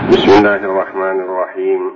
بسم الله الرحمن الرحيم.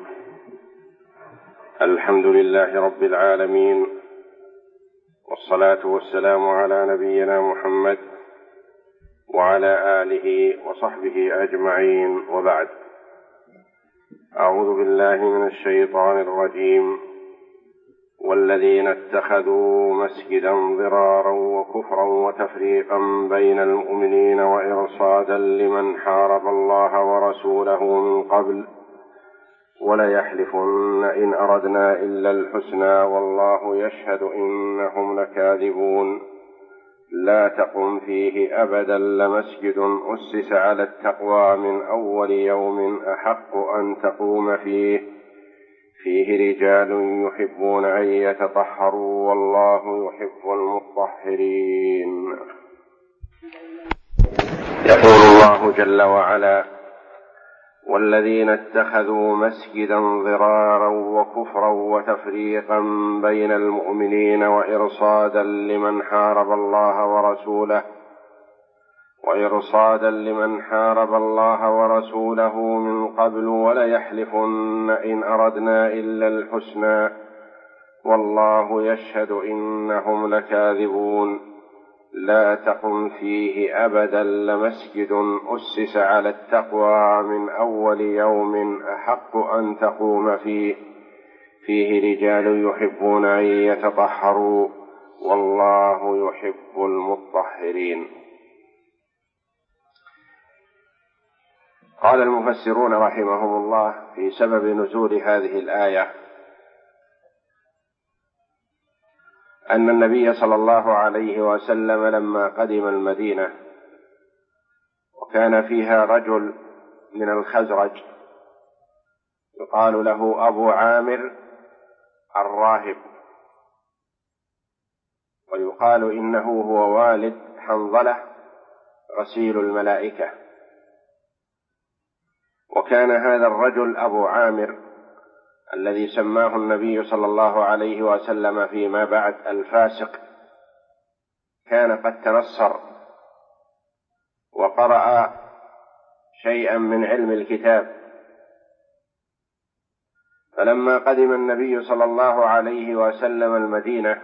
الحمد لله رب العالمين، والصلاة والسلام على نبينا محمد وعلى آله وصحبه أجمعين، وبعد. أعوذ بالله من الشيطان الرجيم. والذين اتخذوا مسجدا ضرارا وكفرا وتفريقا بين المؤمنين وإرصادا لمن حارب الله ورسوله من قبل وليحلفن إن أردنا إلا الحسنى والله يشهد إنهم لكاذبون. لا تقم فيه أبدا لمسجد أسس على التقوى من أول يوم أحق أن تقوم فيه رجال يحبون أن يتطهروا والله يحب المطهرين. يقول الله جل وعلا: والذين اتخذوا مسجدا ضرارا وكفرا وتفريقا بين المؤمنين وإرصادا لمن حارب الله ورسوله من قبل وليحلفن إن أردنا إلا الحسنى والله يشهد إنهم لكاذبون. لا تقم فيه أبدا لمسجد أسس على التقوى من أول يوم أحق أن تقوم فيه رجال يحبون أن يتطهروا والله يحب المطهرين. قال المفسرون رحمهم الله في سبب نزول هذه الآية أن النبي صلى الله عليه وسلم لما قدم المدينة وكان فيها رجل من الخزرج يقال له أبو عامر الراهب، ويقال إنه هو والد حنظلة غسيل الملائكة. وكان هذا الرجل أبو عامر الذي سماه النبي صلى الله عليه وسلم فيما بعد الفاسق، كان قد تنصر وقرأ شيئا من علم الكتاب. فلما قدم النبي صلى الله عليه وسلم المدينة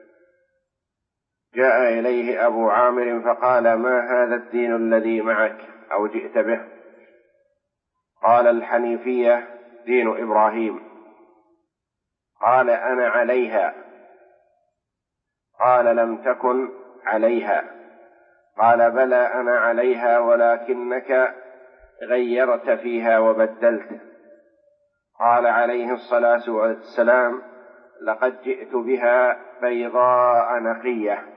جاء إليه أبو عامر فقال: ما هذا الدين الذي معك أو جئت به؟ قال: الحنيفية دين إبراهيم. قال: أنا عليها. قال: لم تكن عليها. قال: بلى أنا عليها ولكنك غيرت فيها وبدلت. قال عليه الصلاة والسلام: لقد جئت بها بيضاء نقية.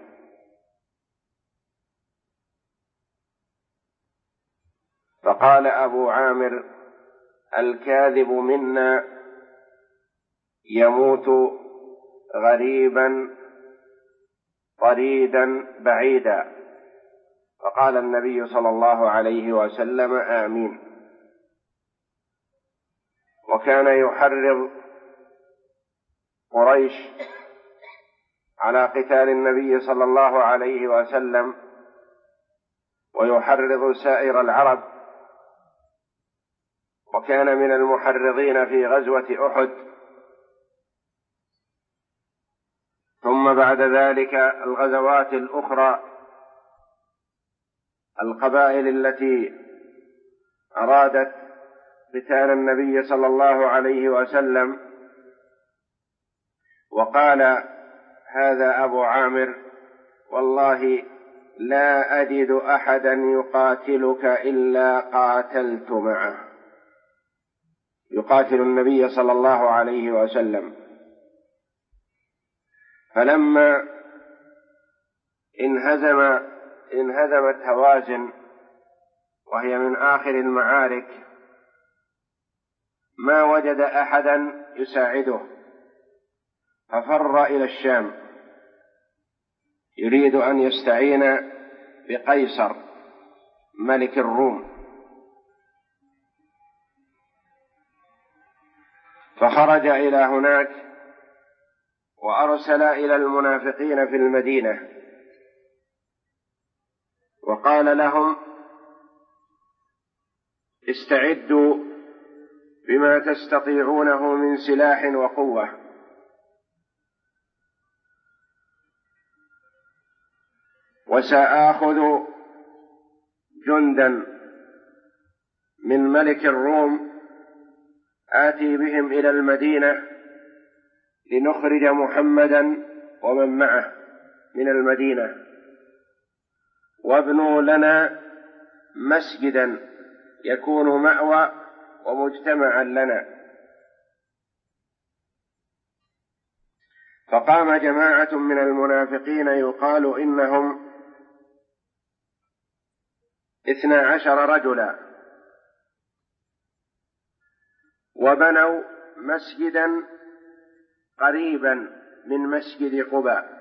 فقال أبو عامر: الكاذب منا يموت غريبا طريدا بعيدا. فقال النبي صلى الله عليه وسلم: آمين. وكان يحرض قريش على قتال النبي صلى الله عليه وسلم، ويحرض سائر العرب، وكان من المحرضين في غزوة أحد. ثم بعد ذلك الغزوات الأخرى، القبائل التي أرادت قتال النبي صلى الله عليه وسلم. وقال هذا أبو عامر: والله لا أجد أحدا يقاتلك إلا قاتلت معه، يقاتل النبي صلى الله عليه وسلم. فلما انهزمت هوازن وهي من آخر المعارك ما وجد أحدا يساعده، ففر إلى الشام يريد أن يستعين بقيصر ملك الروم. فخرج إلى هناك وأرسل إلى المنافقين في المدينة وقال لهم: استعدوا بما تستطيعونه من سلاح وقوة، وسآخذ جندا من ملك الروم آتي بهم إلى المدينة لنخرج محمدا ومن معه من المدينة، وابنوا لنا مسجدا يكون مأوى ومجتمعا لنا. فقام جماعة من المنافقين يقال إنهم 12 رجلا، وبنوا مسجدا قريبا من مسجد قباء،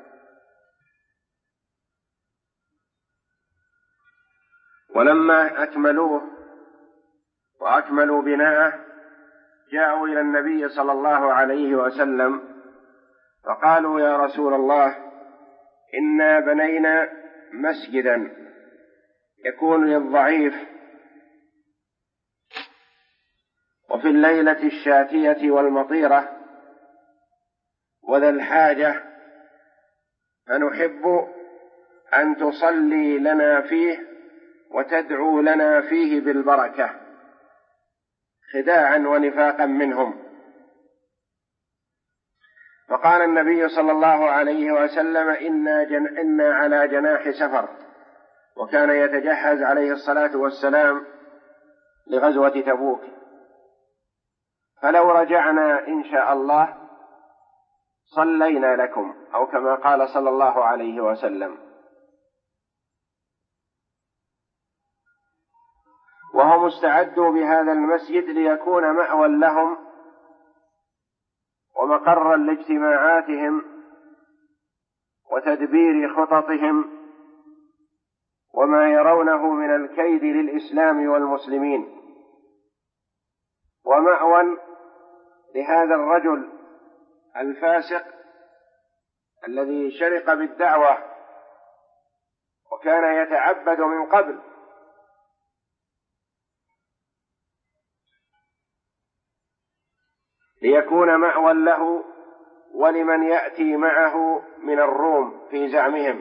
ولما أكملوه وأكملوا بناءه جاءوا إلى النبي صلى الله عليه وسلم فقالوا: يا رسول الله، إنا بنينا مسجدا يكون للضعيف وفي الليلة الشاتية والمطيرة وذا الحاجة، فنحب أن تصلي لنا فيه وتدعو لنا فيه بالبركة، خداعا ونفاقا منهم. فقال النبي صلى الله عليه وسلم: إنا على جناح سفر، وكان يتجهز عليه الصلاة والسلام لغزوة تبوك، فلو رجعنا إن شاء الله صلينا لكم، أو كما قال صلى الله عليه وسلم. وهم استعدوا بهذا المسجد ليكون مأوى لهم ومقرا لاجتماعاتهم وتدبير خططهم وما يرونه من الكيد للإسلام والمسلمين، ومأوى لهذا الرجل الفاسق الذي شرق بالدعوة وكان يتعبد من قبل، ليكون مأوى له ولمن يأتي معه من الروم في زعمهم.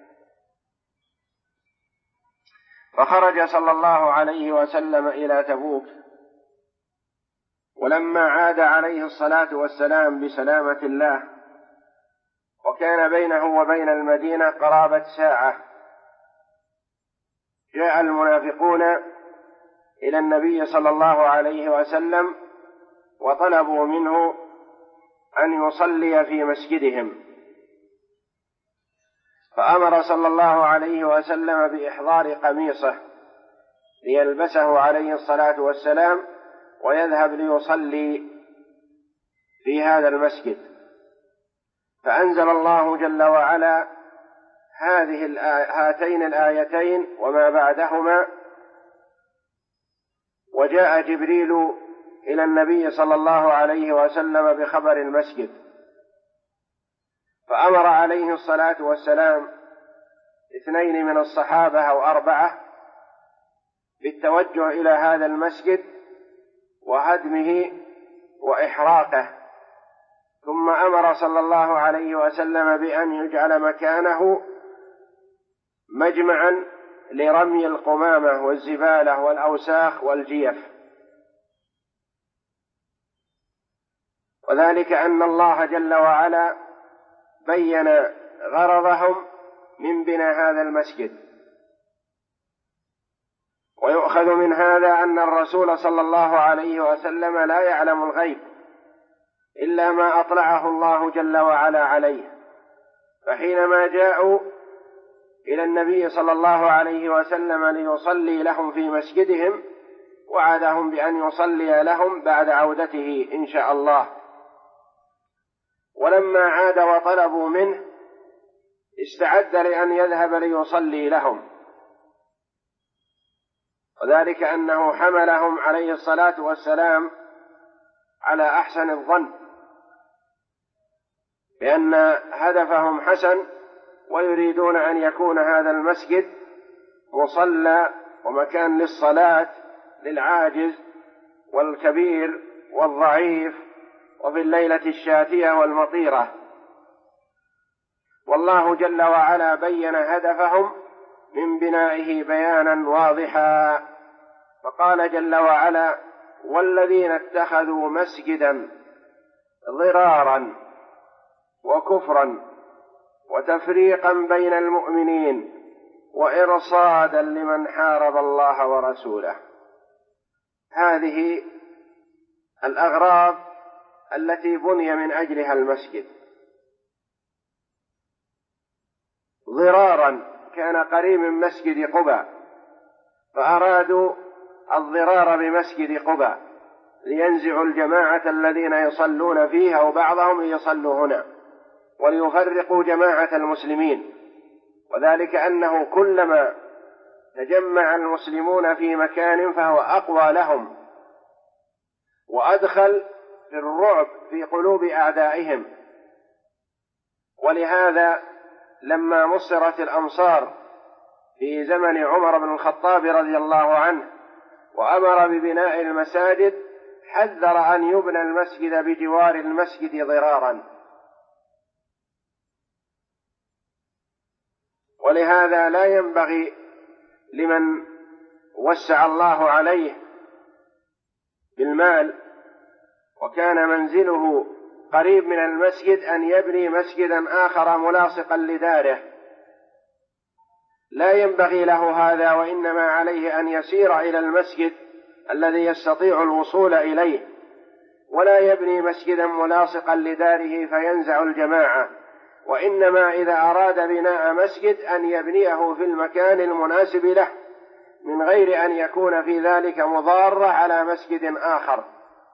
فخرج صلى الله عليه وسلم إلى تبوك، ولما عاد عليه الصلاة والسلام بسلامة الله وكان بينه وبين المدينة قرابة ساعة، جاء المنافقون إلى النبي صلى الله عليه وسلم وطلبوا منه أن يصلي في مسجدهم، فأمر صلى الله عليه وسلم بإحضار قميصه ليلبسه عليه الصلاة والسلام ويذهب ليصلي في هذا المسجد. فأنزل الله جل وعلا هاتين الآيتين وما بعدهما، وجاء جبريل إلى النبي صلى الله عليه وسلم بخبر المسجد، فأمر عليه الصلاة والسلام 2 من الصحابة أو 4 بالتوجه إلى هذا المسجد وهدمه وإحراقه، ثم أمر صلى الله عليه وسلم بأن يجعل مكانه مجمعا لرمي القمامة والزبالة والأوساخ والجيف، وذلك أن الله جل وعلا بين غرضهم من بناء هذا المسجد. ويؤخذ من هذا أن الرسول صلى الله عليه وسلم لا يعلم الغيب إلا ما أطلعه الله جل وعلا عليه، فحينما جاءوا إلى النبي صلى الله عليه وسلم ليصلي لهم في مسجدهم وعدهم بأن يصلي لهم بعد عودته إن شاء الله. ولما عاد وطلبوا منه استعد لأن يذهب ليصلي لهم، وذلك أنه حملهم عليه الصلاة والسلام على أحسن الظن بأن هدفهم حسن، ويريدون أن يكون هذا المسجد مصلى ومكان للصلاة للعاجز والكبير والضعيف وفي الليلة الشاتية والمطيرة. والله جل وعلا بين هدفهم من بنائه بيانا واضحا، فقال جل وعلا: والذين اتخذوا مسجدا ضرارا وكفرا وتفريقا بين المؤمنين وإرصادا لمن حارب الله ورسوله. هذه الأغراض التي بني من أجلها المسجد. ضرارا كان قريب من مسجد قباء، فأرادوا الضرار بمسجد قباء لينزعوا الجماعة الذين يصلون فيها وبعضهم يصلوا هنا، وليفرقوا جماعة المسلمين. وذلك أنه كلما تجمع المسلمون في مكان فهو أقوى لهم، وأدخل في الرعب في قلوب أعدائهم. ولهذا لما مصرت الأمصار في زمن عمر بن الخطاب رضي الله عنه وأمر ببناء المساجد، حذر أن يبنى المسجد بجوار المسجد ضرارا. ولهذا لا ينبغي لمن وسع الله عليه بالمال وكان منزله قريب من المسجد أن يبني مسجدا آخر ملاصقا لداره، لا ينبغي له هذا، وإنما عليه أن يسير إلى المسجد الذي يستطيع الوصول إليه، ولا يبني مسجدا ملاصقا لداره فينزع الجماعة، وإنما إذا أراد بناء مسجد أن يبنيه في المكان المناسب له من غير أن يكون في ذلك مضارة على مسجد آخر.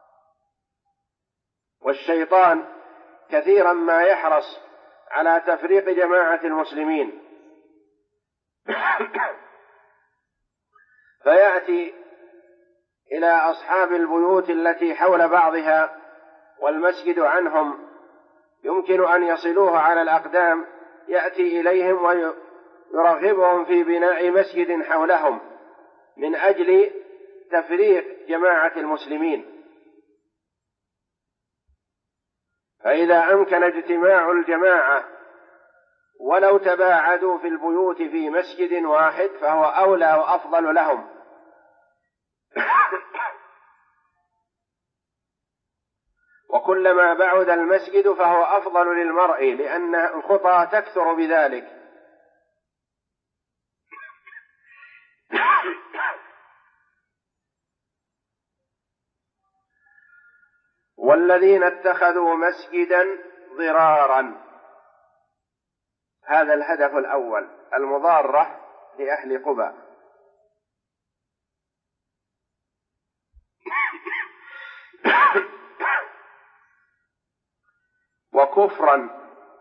والشيطان كثيرا ما يحرص على تفريق جماعة المسلمين فيأتي إلى أصحاب البيوت التي حول بعضها والمسجد عنهم يمكن أن يصلوه على الأقدام، يأتي إليهم ويرغبهم في بناء مسجد حولهم من أجل تفريق جماعة المسلمين. فإذا أمكن اجتماع الجماعة ولو تباعدوا في البيوت في مسجد واحد فهو أولى وأفضل لهم. وكلما بعد المسجد فهو أفضل للمرء، لأن الخطى تكثر بذلك. والذين اتخذوا مسجدا ضرارا، هذا الهدف الأول، المضارة لأهل قباء. وكفرا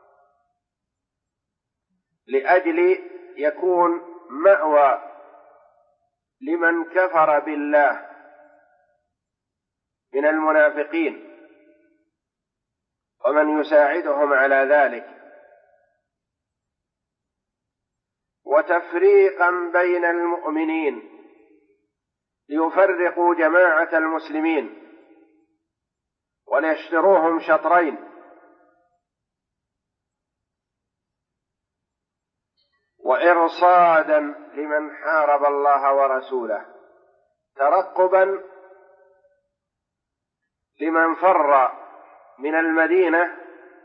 لأجل يكون مأوى لمن كفر بالله من المنافقين ومن يساعدهم على ذلك. وتفريقا بين المؤمنين ليفرقوا جماعة المسلمين وليشتروهم شطرين. وإرصادا لمن حارب الله ورسوله، ترقبا لمن فر من المدينة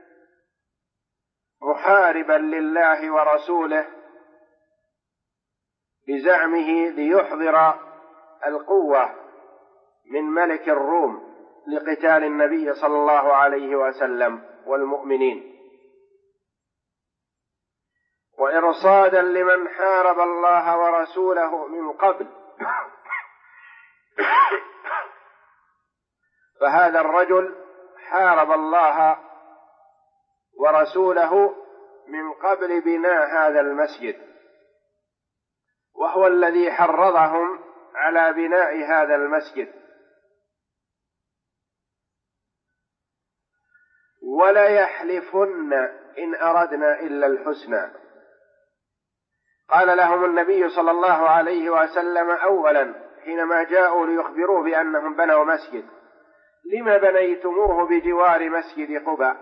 محاربا لله ورسوله بزعمه ليحضر القوة من ملك الروم لقتال النبي صلى الله عليه وسلم والمؤمنين. وإرصادا لمن حارب الله ورسوله من قبل، فهذا الرجل حارب الله ورسوله من قبل بناء هذا المسجد، وهو الذي حرضهم على بناء هذا المسجد. ولا يحلفن إن أردنا إلا الحسنى، قال لهم النبي صلى الله عليه وسلم أولا حينما جاءوا ليخبروا بأنهم بنوا مسجد، لم بنيتموه بجوار مسجد قباء؟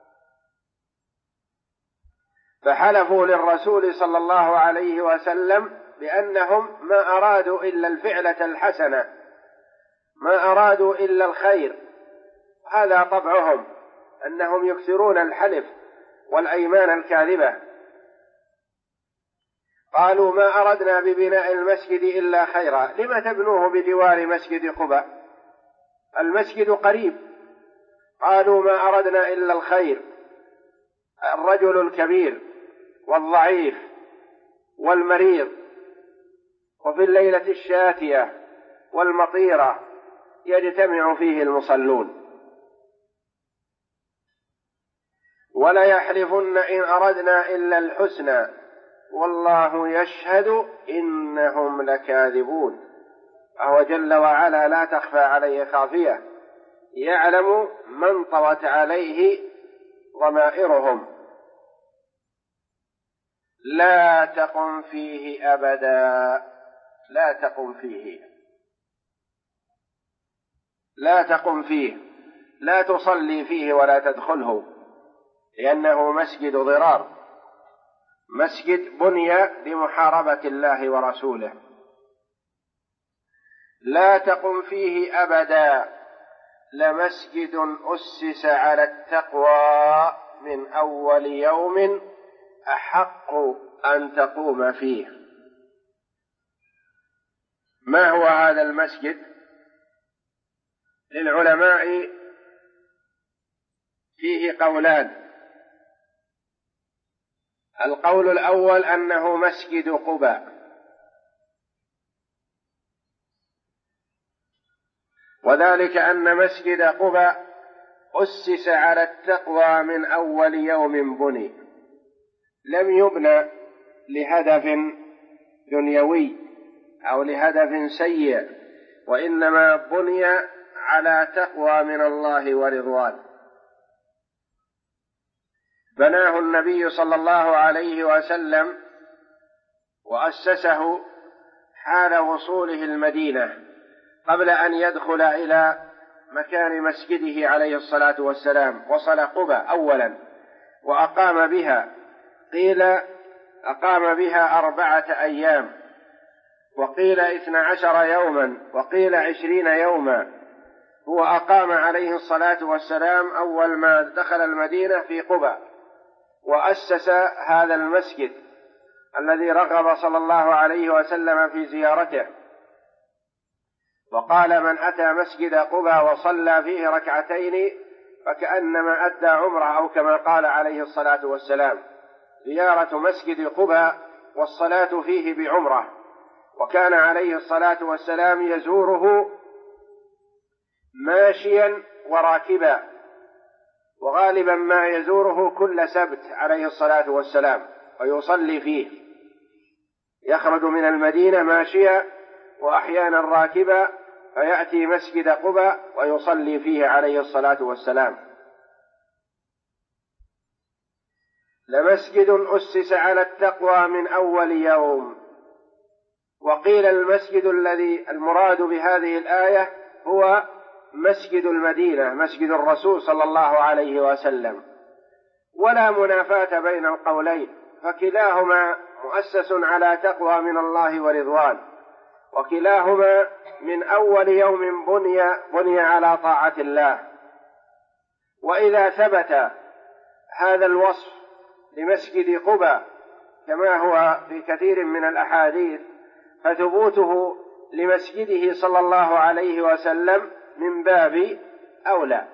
فحلفوا للرسول صلى الله عليه وسلم بأنهم ما أرادوا إلا الفعلة الحسنة، ما أرادوا إلا الخير. هذا طبعهم، أنهم يكثرون الحلف والأيمان الكاذبة. قالوا ما أردنا ببناء المسجد إلا خيرا، لم تبنوه بجوار مسجد قباء؟ المسجد قريب. قالوا ما أردنا إلا الخير. الرجل الكبير والضعيف والمريض وفي الليلة الشاتية والمطيرة يجتمع فيه المصلون. ولا يحلفن إن أردنا إلا الحسنى والله يشهد إنهم لكاذبون. فهو جل وعلا لا تخفى عليه خافية، يعلم من طوت عليه ضمائرهم. لا تقم فيه أبدا، لا تقم فيه، لا تقم فيه، لا تصلي فيه ولا تدخله، لأنه مسجد ضرار، مسجد بني لمحاربة الله ورسوله. لا تقم فيه أبدا، لمسجد أسس على التقوى من أول يوم أحق أن تقوم فيه. ما هو هذا المسجد؟ للعلماء فيه قولان. القول الأول أنه مسجد قباء، وذلك أن مسجد قباء أسس على التقوى من أول يوم بني، لم يبنى لهدف دنيوي أو لهدف سيء، وإنما بني على تقوى من الله ورضوان. بناه النبي صلى الله عليه وسلم وأسسه حال وصوله المدينة قبل أن يدخل إلى مكان مسجده عليه الصلاة والسلام. وصل قباء أولا وأقام بها، قيل أقام بها 4 أيام، وقيل 12 يوما، وقيل 20 يوما. هو أقام عليه الصلاة والسلام أول ما دخل المدينة في قباء، وأسس هذا المسجد الذي رغب صلى الله عليه وسلم في زيارته، وقال من أتى مسجد قباء وصلى فيه 2 ركعتين فكأنما أدى عمره، أو كما قال عليه الصلاة والسلام. زيارة مسجد قباء والصلاة فيه بعمرة، وكان عليه الصلاة والسلام يزوره ماشيا وراكبا، وغالبا ما يزوره كل سبت عليه الصلاة والسلام ويصلي فيه، يخرج من المدينة ماشيا وأحيانا راكبا، فيأتي مسجد قباء ويصلي فيه عليه الصلاة والسلام. لمسجد أسس على التقوى من أول يوم. وقيل المسجد الذي المراد بهذه الآية هو مسجد المدينة، مسجد الرسول صلى الله عليه وسلم، ولا منافاة بين القولين، فكلاهما مؤسس على تقوى من الله ورضوان، وكلاهما من أول يوم بني على طاعة الله. وإذا ثبت هذا الوصف لمسجد قباء كما هو في كثير من الأحاديث، فثبوته لمسجده صلى الله عليه وسلم من باب أولى.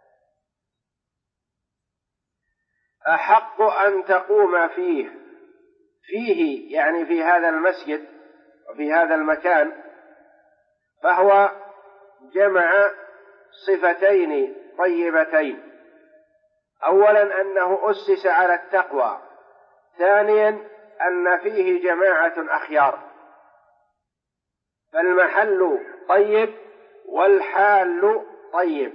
أحق أن تقوم فيه يعني في هذا المسجد وفي هذا المكان، فهو جمع صفتين طيبتين. أولا أنه أسس على التقوى، ثانيا أن فيه جماعة أخيار، فالمحل طيب والحال طيب.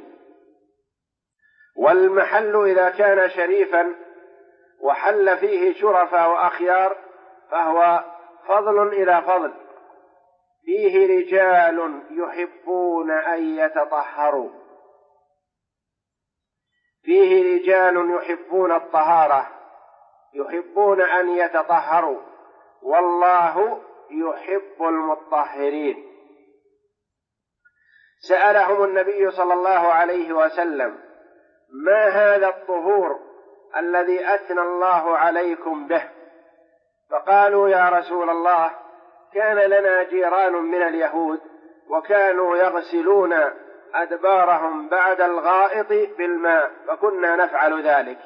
والمحل إذا كان شريفا وحل فيه شرفاء وأخيار فهو فضل إلى فضل، فيه رجال يحبون أن يتطهروا، فيه رجال يحبون الطهارة، يحبون أن يتطهروا، والله يحب المطهرين. سألهم النبي صلى الله عليه وسلم: ما هذا الطهور الذي أثنى الله عليكم به؟ فقالوا: يا رسول الله، كان لنا جيران من اليهود وكانوا يغسلون أدبارهم بعد الغائط بالماء فكنا نفعل ذلك.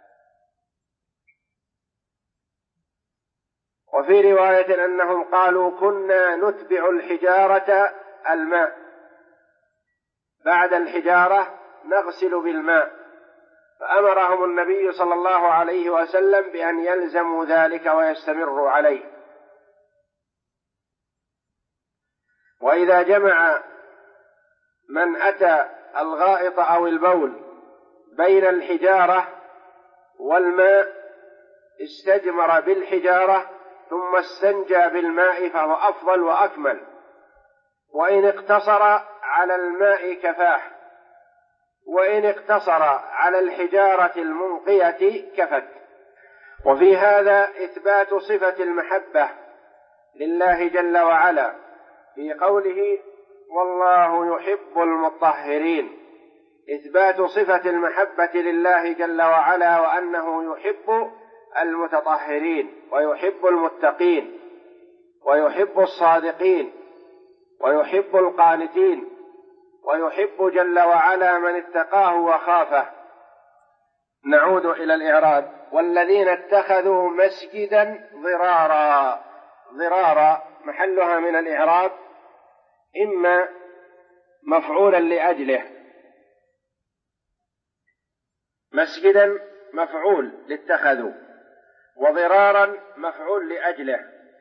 وفي رواية أنهم قالوا: كنا نتبع الحجارة الماء، بعد الحجارة نغسل بالماء. فأمرهم النبي صلى الله عليه وسلم بأن يلزموا ذلك ويستمروا عليه. وإذا جمع من أتى الغائط أو البول بين الحجارة والماء استجمر بالحجارة ثم استنجى بالماء فهو أفضل وأكمل، وإن اقتصر على الماء كفاه، وإن اقتصر على الحجارة المنقية كفت. وفي هذا إثبات صفة المحبة لله جل وعلا في قوله: والله يحب المطهرين، إثبات صفة المحبة لله جل وعلا، وأنه يحب المتطهرين ويحب المتقين ويحب الصادقين ويحب القانتين، ويحب جل وعلا من اتقاه وخافه. نعود إلى الإعراب: والذين اتخذوا مسجدا ضرارا. ضرارا محلها من الإعراب إما مفعولا لأجله، مسجدا مفعول لاتخذوا، وضرارا مفعول لأجله،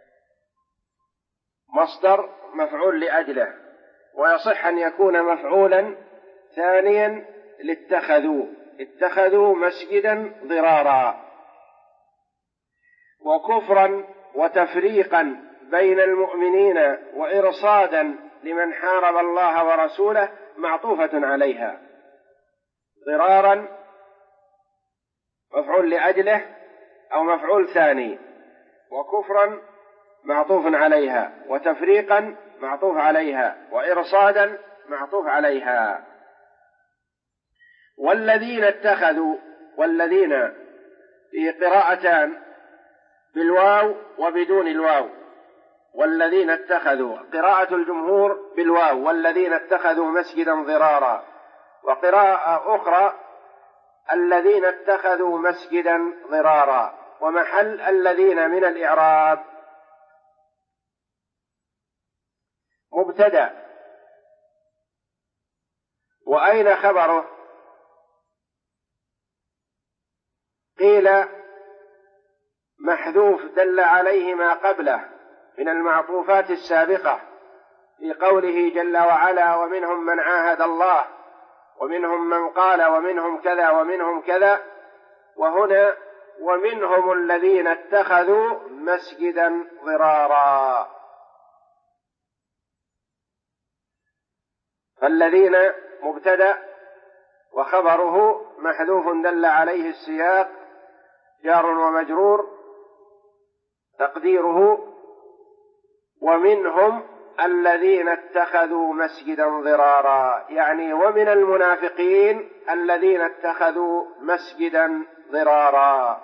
مصدر مفعول لأجله، ويصح أن يكون مفعولا ثانيا لاتخذوا، اتخذوا مسجدا ضرارا. وكفرا وتفريقا بين المؤمنين وإرصادا لمن حارب الله ورسوله معطوفة عليها. ضرارا مفعول لأجله أو مفعول ثاني، وكفرا معطوف عليها، وتفريقا معطوف عليها، وإرصادا معطوف عليها. والذين اتخذوا، والذين في قراءتان بالواو وبدون الواو. والذين اتخذوا قراءة الجمهور بالواو: والذين اتخذوا مسجدا ضرارا. وقراءة أخرى: الذين اتخذوا مسجدا ضرارا. ومحل الذين من الإعراب مبتدأ. وأين خبره؟ قيل محذوف دل عليه ما قبله من المعطوفات السابقة في قوله جل وعلا: ومنهم من عاهد الله ومنهم من قال ومنهم كذا ومنهم كذا. وهنا ومنهم الذين اتخذوا مسجدا ضرارا. فالذين مبتدأ وخبره محذوف دل عليه السياق جار ومجرور، تقديره ومنهم الذين اتخذوا مسجدا ضرارا، يعني ومن المنافقين الذين اتخذوا مسجدا ضرارا.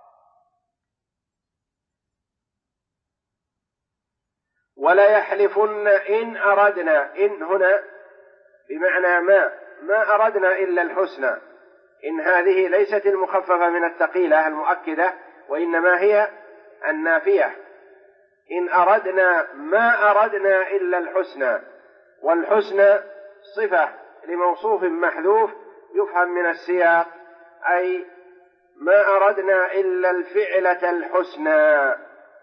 ولا يحلفن إن أردنا، إن هنا بمعنى ما أردنا إلا الحسنى. إن هذه ليست المخففة من الثقيلة المؤكدة، وإنما هي النافية. إن أردنا ما أردنا إلا الحسنى، والحسنى صفة لموصوف محذوف يفهم من السياق، أي ما أردنا إلا الفعلة الحسنى.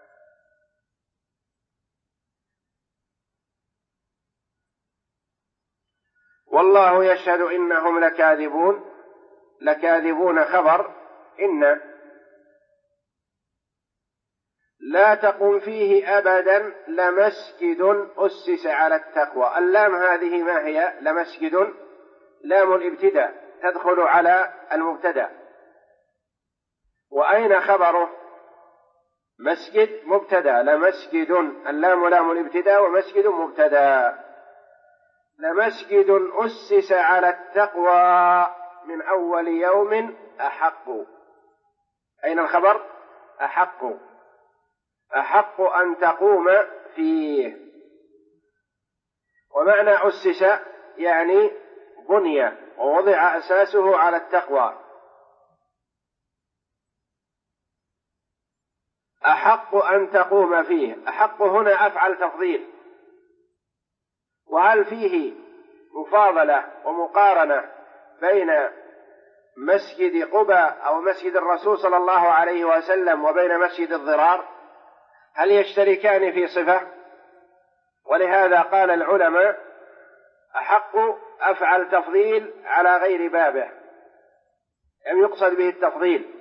والله يشهد إنهم لكاذبون. لكاذبون خبر إن. لا تقم فيه أبدا لمسجد أسس على التقوى. اللام هذه ما هي؟ لمسجد لام الابتداء، تدخل على المبتدأ. وأين خبره؟ مسجد مبتدأ، لمسجد، اللام لام الابتداء، ومسجد مبتدأ. لمسجد أسس على التقوى من أول يوم أحق. أين الخبر؟ أحق، أحق أن تقوم فيه. ومعنى أسس يعني بني ووضع أساسه على التقوى. أحق أن تقوم فيه، أحق هنا أفعل تفضيل. وهل فيه مفاضلة ومقارنة بين مسجد قباء أو مسجد الرسول صلى الله عليه وسلم وبين مسجد الضرار؟ هل يشتركان في صفة؟ ولهذا قال العلماء أحق أفعل تفضيل على غير بابه، لم يقصد به التفضيل.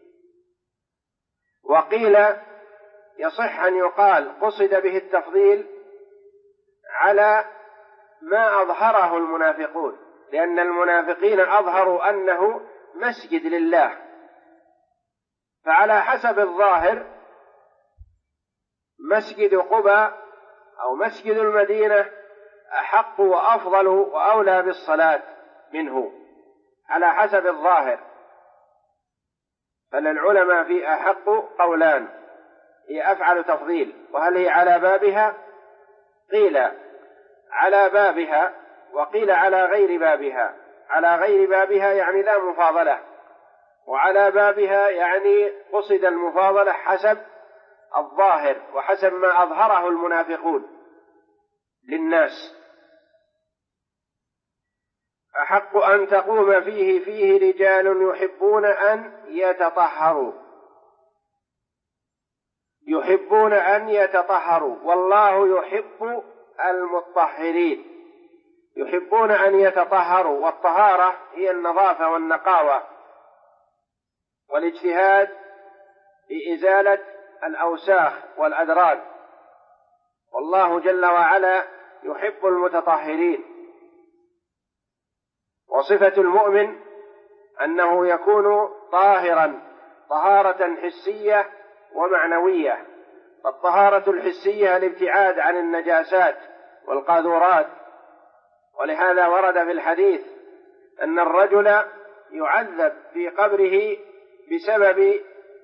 وقيل يصح أن يقال قصد به التفضيل على ما أظهره المنافقون، لأن المنافقين أظهروا أنه مسجد لله، فعلى حسب الظاهر مسجد قباء أو مسجد المدينة أحق وأفضل وأولى بالصلاة منه على حسب الظاهر. فللعلماء في أحق قولان، هي أفعل تفضيل، وهل هي على بابها؟ قيل على بابها، وقيل على غير بابها. على غير بابها يعني لا مفاضلة، وعلى بابها يعني قصد المفاضلة حسب الظاهر وحسب ما أظهره المنافقون للناس. أحق أن تقوم فيه، فيه رجال يحبون أن يتطهروا، يحبون أن يتطهروا، والله يحب المطهرين. يحبون أن يتطهروا، والطهارة هي النظافة والنقاوة والاجتهاد في إزالة الأوساخ والأدران، والله جل وعلا يحب المتطهرين. وصفة المؤمن أنه يكون طاهرا طهارة حسية ومعنوية. فالطهارة الحسية الابتعاد عن النجاسات والقاذورات، ولهذا ورد في الحديث أن الرجل يعذب في قبره بسبب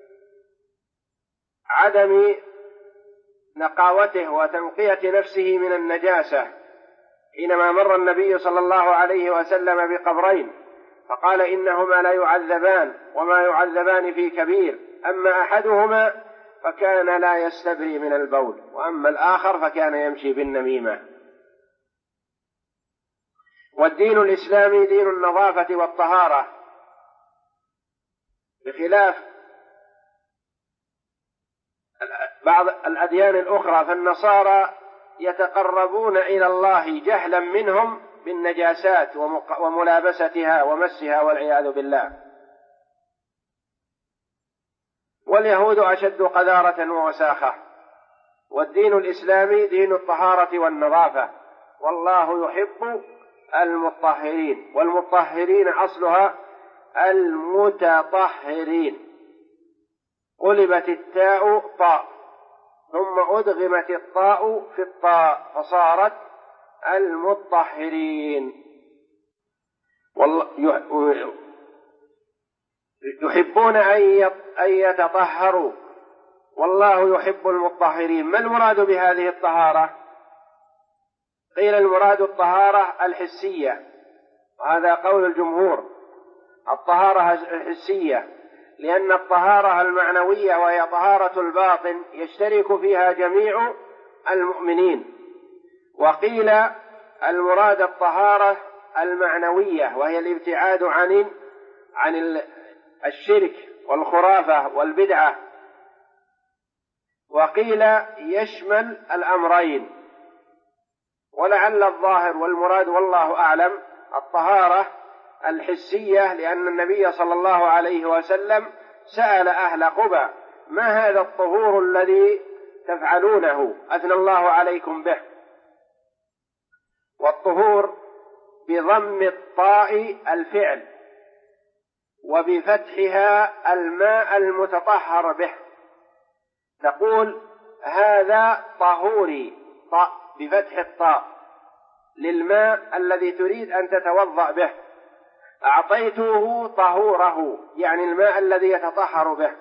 عدم نقاوته وتنقية نفسه من النجاسة، حينما مر النبي صلى الله عليه وسلم بقبرين فقال إنهما لا يعذبان وما يعذبان في كبير، أما أحدهما فكان لا يستبري من البول، وأما الآخر فكان يمشي بالنميمة. والدين الإسلامي دين النظافة والطهارة، بخلاف بعض الأديان الأخرى، فالنصارى يتقربون إلى الله جهلا منهم بالنجاسات وملابستها ومسها والعياذ بالله، واليهود أشد قذارة ووساخة. والدين الإسلامي دين الطهارة والنظافة، والله يحب المطهرين، والمطهرين أصلها المتطهرين، قلبت التاء طاء ثم أدغمت الطاء في الطاء فصارت المطهرين. يحبون أن يتطهروا، والله يحب المطهرين. ما المراد بهذه الطهارة؟ قيل المراد الطهارة الحسية، وهذا قول الجمهور، الطهارة الحسية، لأن الطهارة المعنوية وهي طهارة الباطن يشترك فيها جميع المؤمنين. وقيل المراد الطهارة المعنوية وهي الابتعاد عن الشرك والخرافة والبدعة. وقيل يشمل الأمرين، ولعل الظاهر والمراد والله أعلم الطهارة الحسية، لأن النبي صلى الله عليه وسلم سأل أهل قباء ما هذا الطهور الذي تفعلونه أثنى الله عليكم به. والطهور بضم الطاء الفعل، وبفتحها الماء المتطهر به، تقول هذا طهوري بفتح الطاء للماء الذي تريد أن تتوضأ به، أعطيته طهوره يعني الماء الذي يتطهر به.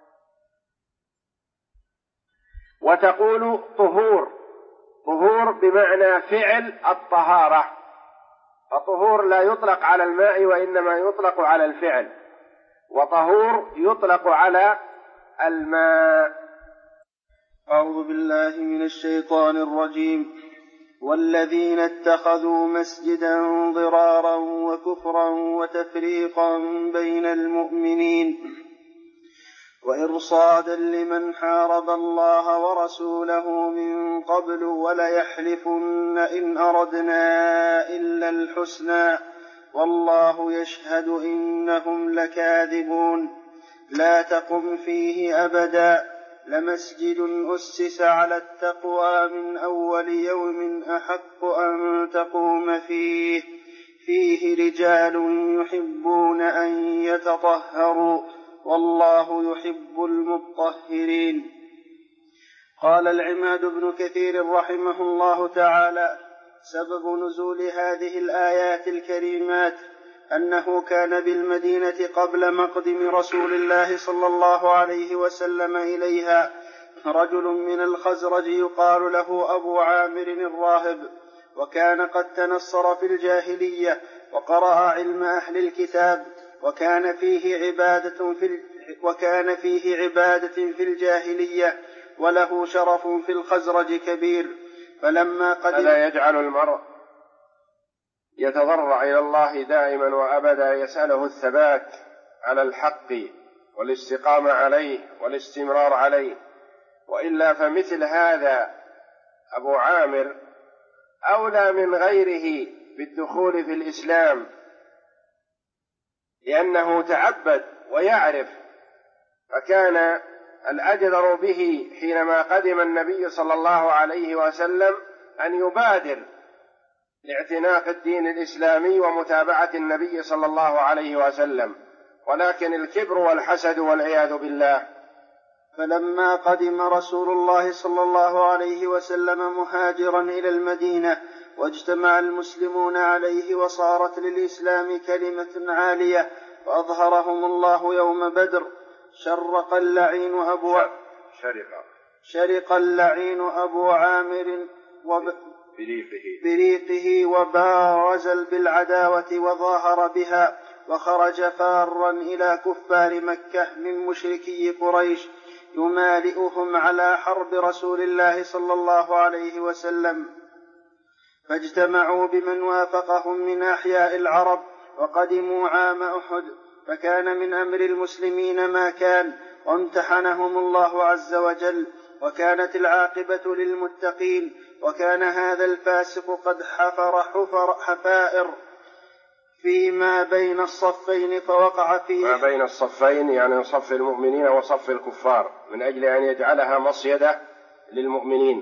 وتقول طهور، طهور بمعنى فعل الطهارة، فطهور لا يطلق على الماء وإنما يطلق على الفعل، وطهور يطلق على الماء. أعوذ بالله من الشيطان الرجيم. والذين اتخذوا مسجدا ضرارا وكفرا وتفريقا بين المؤمنين وإرصادا لمن حارب الله ورسوله من قبل وليحلفن إن أردنا إلا الحسنى والله يشهد إنهم لكاذبون. لا تقم فيه أبدا لمسجد أسس على التقوى من أول يوم أحق أن تقوم فيه رجال يحبون أن يتطهروا والله يحب المطهرين. قال العماد بن كثير رحمه الله تعالى: سبب نزول هذه الآيات الكريمات أنه كان بالمدينة قبل مقدم رسول الله صلى الله عليه وسلم إليها رجل من الخزرج يقال له أبو عامر الراهب، وكان قد تنصر في الجاهلية وقرأ علم أهل الكتاب، وكان فيه عبادة في الجاهلية، وله شرف في الخزرج كبير. فلما قدم هذا يجعل المرء يتضرع إلى الله دائما وأبدا، يسأله الثبات على الحق والاستقامة عليه والاستمرار عليه، وإلا فمثل هذا أبو عامر أولى من غيره بالدخول في الإسلام، لأنه تعبد ويعرف، فكان الأجدر به حينما قدم النبي صلى الله عليه وسلم أن يبادر لاعتناق الدين الإسلامي ومتابعة النبي صلى الله عليه وسلم، ولكن الكبر والحسد والعياذ بالله. فلما قدم رسول الله صلى الله عليه وسلم مهاجرا إلى المدينة واجتمع المسلمون عليه وصارت للإسلام كلمة عالية وأظهرهم الله يوم بدر، شرق اللعين أبو عامر بريقه وبارز بالعداوة وظاهر بها، وخرج فارا إلى كفار مكة من مشركي قريش يمالئهم على حرب رسول الله صلى الله عليه وسلم، فاجتمعوا بمن وافقهم من أحياء العرب وقدموا عام أحد، فكان من أمر المسلمين ما كان، وامتحنهم الله عز وجل، وكانت العاقبة للمتقين. وكان هذا الفاسق قد حفر حفائر فيما بين الصفين فوقع فيه، ما بين الصفين يعني صف المؤمنين وصف الكفار، من أجل أن يجعلها مصيدة للمؤمنين.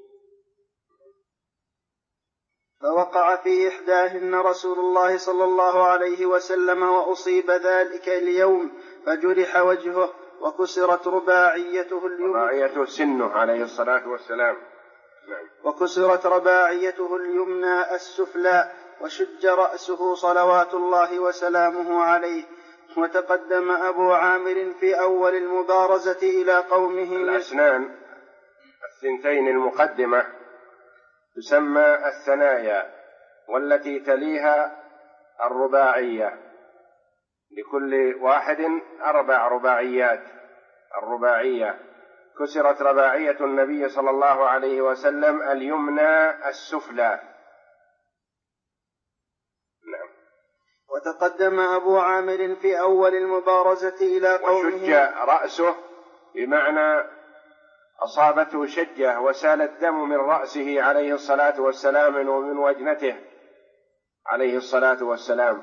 فوقع في إحداهن رسول الله صلى الله عليه وسلم وأصيب ذلك اليوم فجرح وجهه وكسرت رباعيته رباعيته سنه عليه الصلاة والسلام، وكسرت رباعيته اليمنى السفلى وشج رأسه صلوات الله وسلامه عليه. وتقدم أبو عامر في أول المبارزة إلى قومه. الأسنان الثنتين المقدمة تسمى الثنايا، والتي تليها الرباعية، لكل واحد 4 رباعيات. الرباعية كسرت رباعية النبي صلى الله عليه وسلم اليمنى السفلى. نعم. وتقدم أبو عامر في أول المبارزة إلى قومه. وشج رأسه بمعنى أصابته شجة وسال الدم من رأسه عليه الصلاة والسلام ومن وجنته عليه الصلاة والسلام.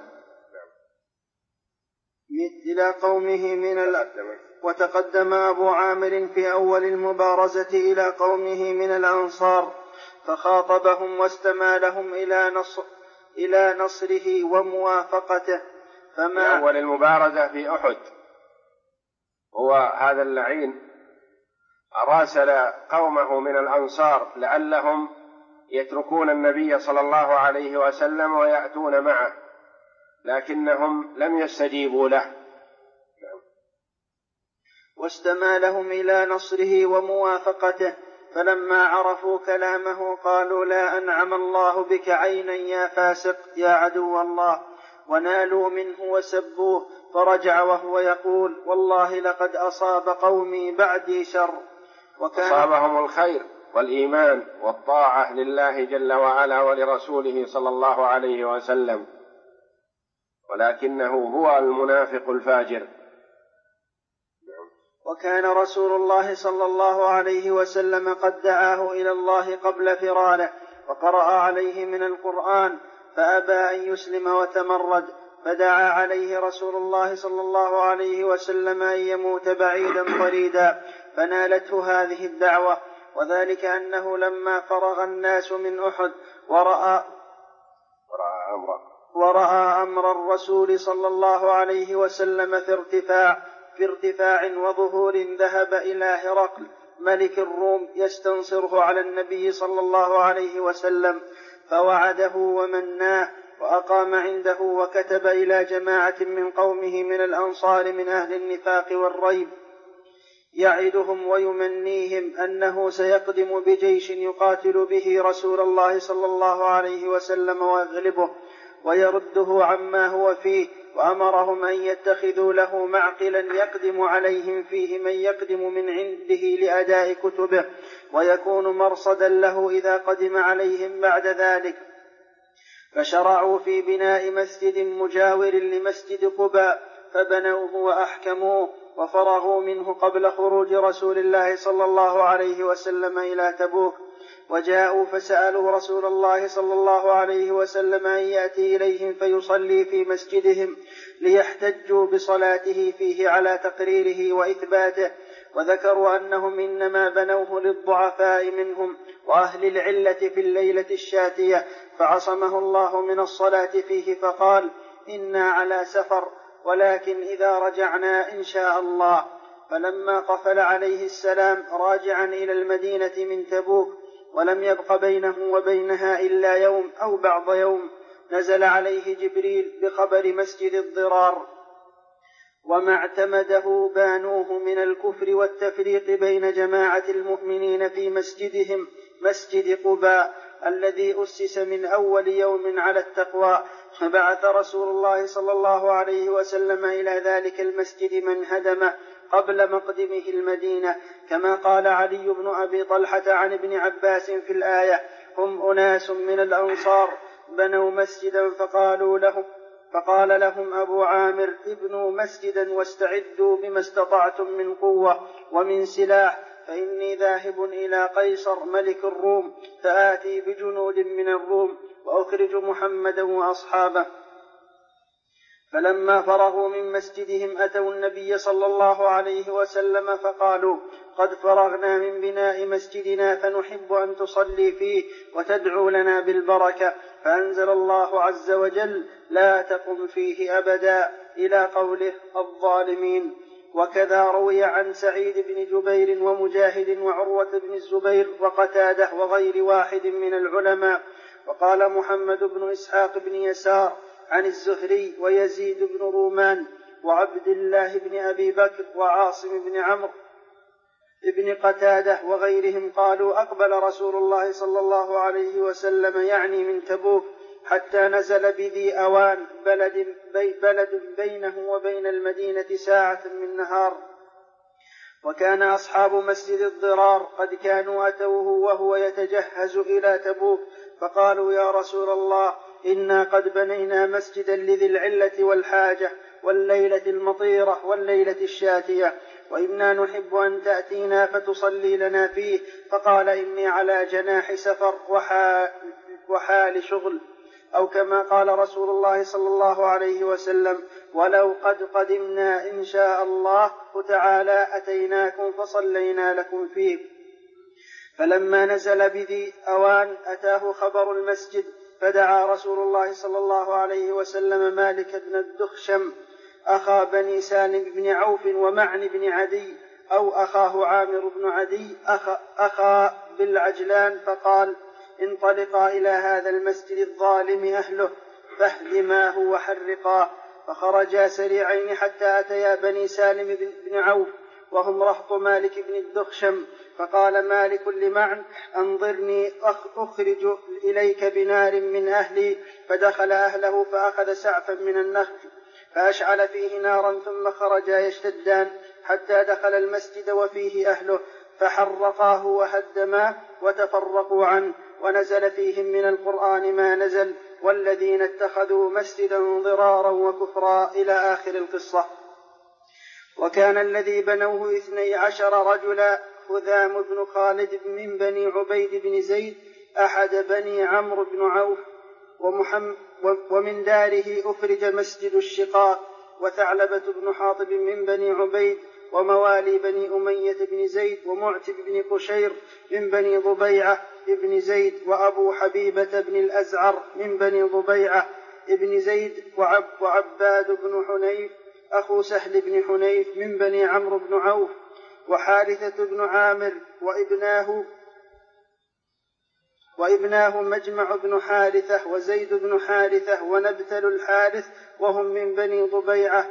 إلى قومه وتقدم أبو عامر في أول المبارزة إلى قومه من الأنصار فخاطبهم واستمالهم إلى نصره وموافقته، في أول المبارزة في أحد. هو هذا اللعين راسل قومه من الأنصار لعلهم يتركون النبي صلى الله عليه وسلم ويأتون معه، لكنهم لم يستجيبوا له. واستمالهم إلى نصره وموافقته، فلما عرفوا كلامه قالوا: لا أنعم الله بك عينا يا فاسق يا عدو الله، ونالوا منه وسبوه، فرجع وهو يقول: والله لقد أصاب قومي بعدي شر. أصابهم الخير والإيمان والطاعة لله جل وعلا ولرسوله صلى الله عليه وسلم، ولكنه هو المنافق الفاجر. وكان رسول الله صلى الله عليه وسلم قد دعاه إلى الله قبل فراره، وقرأ عليه من القرآن، فأبى أن يسلم وتمرد، فدعا عليه رسول الله صلى الله عليه وسلم أن يموت بعيدا طريدا، فنالته هذه الدعوة. وذلك أنه لما فرغ الناس من أحد ورأى أمر الرسول صلى الله عليه وسلم في ارتفاع وظهور، ذهب إلى هرقل ملك الروم يستنصره على النبي صلى الله عليه وسلم، فوعده ومناه وأقام عنده، وكتب إلى جماعة من قومه من الأنصار من أهل النفاق والريب يعدهم ويمنيهم أنه سيقدم بجيش يقاتل به رسول الله صلى الله عليه وسلم ويغلبه ويرده عما هو فيه، وأمرهم أن يتخذوا له معقلا يقدم عليهم فيه من يقدم من عنده لأداء كتبه، ويكون مرصدا له إذا قدم عليهم بعد ذلك. فشرعوا في بناء مسجد مجاور لمسجد قباء، فبنوه وأحكموه وفرغوا منه قبل خروج رسول الله صلى الله عليه وسلم إلى تبوك. وجاءوا فسألوا رسول الله صلى الله عليه وسلم أن يأتي إليهم فيصلي في مسجدهم ليحتجوا بصلاته فيه على تقريره وإثباته، وذكروا أنهم إنما بنوه للضعفاء منهم وأهل العلة في الليلة الشاتية، فعصمه الله من الصلاة فيه، فقال: إنا على سفر، ولكن إذا رجعنا إن شاء الله. فلما قفل عليه السلام راجعا إلى المدينة من تبوك، ولم يبق بينه وبينها إلا يوم أو بعض يوم، نزل عليه جبريل بخبر مسجد الضرار، وما اعتمده بانوه من الكفر والتفريق بين جماعة المؤمنين في مسجدهم مسجد قباء الذي أسس من أول يوم على التقوى. فبعث رسول الله صلى الله عليه وسلم إلى ذلك المسجد من هدمه قبل مقدمه المدينة، كما قال علي بن أبي طلحة عن ابن عباس في الآية: هم أناس من الأنصار بنوا مسجدا فقال لهم أبو عامر: ابنوا مسجدا واستعدوا بما استطعتم من قوة ومن سلاح، فإني ذاهب إلى قيصر ملك الروم، فآتي بجنود من الروم وأخرج محمدا وأصحابه. فلما فرغوا من مسجدهم أتوا النبي صلى الله عليه وسلم فقالوا: قد فرغنا من بناء مسجدنا، فنحب أن تصلي فيه وتدعو لنا بالبركة. فأنزل الله عز وجل: لا تقم فيه أبدا، إلى قوله: الظالمين. وكذا روي عن سعيد بن جبير ومجاهد وعروة بن الزبير وقتادة وغير واحد من العلماء. وقال محمد بن إسحاق بن يسار عن الزهري ويزيد بن رومان وعبد الله بن أبي بكر وعاصم بن عمرو ابن قتادة وغيرهم قالوا: أقبل رسول الله صلى الله عليه وسلم يعني من تبوك، حتى نزل بذي أوان بلد بينه وبين المدينة ساعة من نهار. وكان أصحاب مسجد الضرار قد كانوا أتوه وهو يتجهز إلى تبوك، فقالوا: يا رسول الله، إنا قد بنينا مسجدا لذي العلة والحاجة والليلة المطيرة والليلة الشاتية، وإنا نحب أن تأتينا فتصلي لنا فيه. فقال: إني على جناح سفر وحال شغل، أو كما قال رسول الله صلى الله عليه وسلم: ولو قد قدمنا إن شاء الله تعالى أتيناكم فصلينا لكم فيه. فلما نزل بذي أوان أتاه خبر المسجد، فدعا رسول الله صلى الله عليه وسلم مالك بن الدخشم أخا بني سالم بن عوف ومعن بن عدي أو أخاه عامر بن عدي أخا بالعجلان، فقال: انطلقا إلى هذا المسجد الظالم أهله فاهدماه وحرقاه. فخرجا سريعين حتى أتيا بني سالم بن عوف وهم رهط مالك بن الدخشم، فقال مالك لمعن: أنظرني أخرج إليك بنار من أهلي. فدخل أهله فأخذ سعفا من النخل فأشعل فيه نارا، ثم خرجا يشتدان حتى دخل المسجد وفيه أهله فحرقاه وهدماه وتفرقوا عنه، ونزل فيهم من القرآن ما نزل: والذين اتخذوا مسجدا ضرارا وكفرا إلى آخر القصة. وكان الذي بنوه 12 رجلا: خذام بن خالد من بني عبيد بن زيد أحد بني عمرو بن عوف، ومن داره أخرج مسجد الشقاق، وثعلبة بن حاطب من بني عبيد، وموالي بني أمية بن زيد، ومعتب بن قشير من بني ضبيعة بن زيد، وأبو حبيبة بن الأزعر من بني ضبيعة بن زيد، وعباد بن حنيف أخو سهل بن حنيف من بني عمرو بن عوف، وحارثة بن عامر وابناه مجمع بن حارثة وزيد بن حارثة ونبتل الحارث وهم من بني ضبيعة،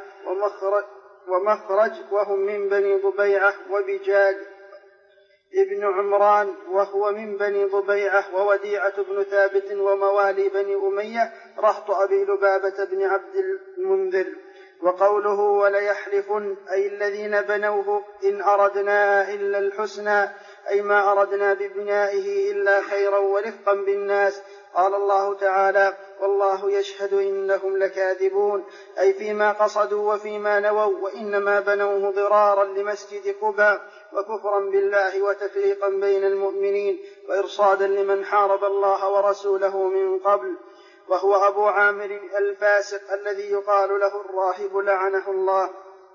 ومخرج وهم من بني ضبيعة، وبجاد ابن عمران وهو من بني ضبيعة، ووديعة بن ثابت وموالي بني أمية رهط أبي لبابة بن عبد المنذر. وقوله وليحلفن أي الذين بنوه إن أردنا إلا الحسنى، أي ما أردنا ببنائه إلا خيرا ورفقا بالناس. قال الله تعالى: والله يشهد إنهم لكاذبون، أي فيما قصدوا وفيما نووا، وإنما بنوه ضرارا لمسجد قباء وكفرا بالله وتفريقا بين المؤمنين وإرصادا لمن حارب الله ورسوله من قبل. وهو أبو عامر الفاسق الذي يقال له الراهب لعنه الله.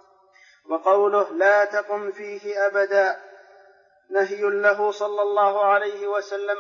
وقوله لا تقم فيه أبدا نهي له صلى الله عليه وسلم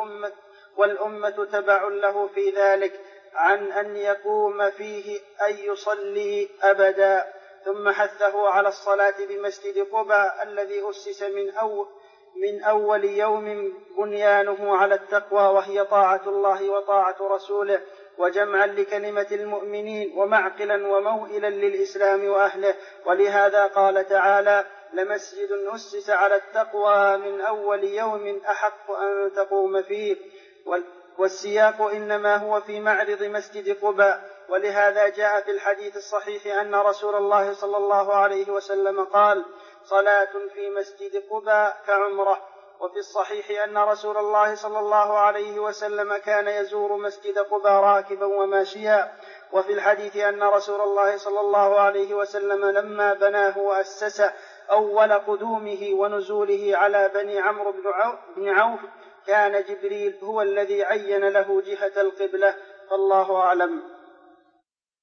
والأمة تبع له في ذلك عن أن يقوم فيه أي يصلي أبدا. ثم حثه على الصلاة بمسجد قباء الذي أسس من أول يوم بنيانه على التقوى، وهي طاعة الله وطاعة رسوله، وجمعا لكلمة المؤمنين، ومعقلا وموئلا للإسلام وأهله. ولهذا قال تعالى: لمسجد أسس على التقوى من أول يوم أحق أن تقوم فيه. والسياق إنما هو في معرض مسجد قباء. ولهذا جاء في الحديث الصحيح أن رسول الله صلى الله عليه وسلم قال: صلاة في مسجد قباء كعمرة. وفي الصحيح أن رسول الله صلى الله عليه وسلم كان يزور مسجد قباء راكبا وماشيا. وفي الحديث أن رسول الله صلى الله عليه وسلم لما بناه وأسس أول قدومه ونزوله على بني عمرو بن عوف كان جبريل هو الذي عين له جهة القبلة. فالله أعلم.